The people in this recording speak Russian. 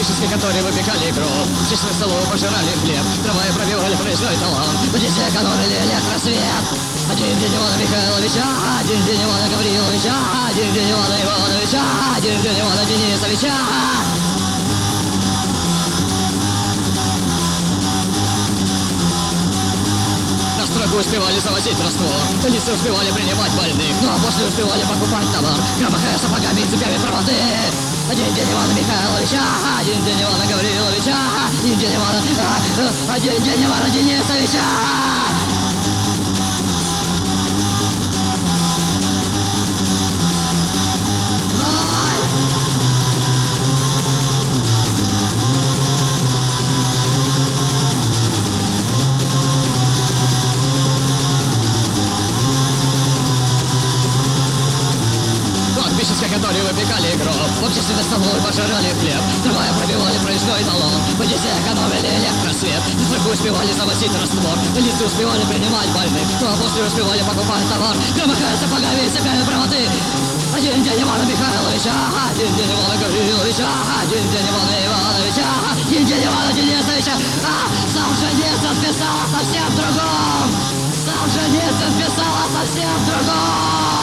Кладбищенские, которые выпекали кровь, в честь столов пожирали хлеб, трамваи пробивали проездной талант, водители экономили электросвет. Один день Ивана Михайловича, один день Ивана Гавриловича, один день Ивана Ивановича, один день Ивана Денисовича. На стройку успевали завозить раствор, больницы успевали принимать больных, ну а после успевали покупать товар, громыхая сапогами и цепями проводы. Один день Ивана Михайловича, один день Ивана Гавриловича, один день Ивана Денисовича. Кладбищенские, которые выпекали гроб, в обществе столовой пожирали хлеб, трамваи пробивали проездной талон, водители экономили электросвет, на стройку успевали завозить раствор, больницы успевали принимать больных, ну а после успевали покупать товар, громыхая сапогами и цепями проводы. Один день Ивана Михайловича, один день Ивана Гавриловича, один день Ивана Ивановича, один день Ивана Денисовича. Сам Женецов писал о совсем другом, сам Женецов писал о совсем другом.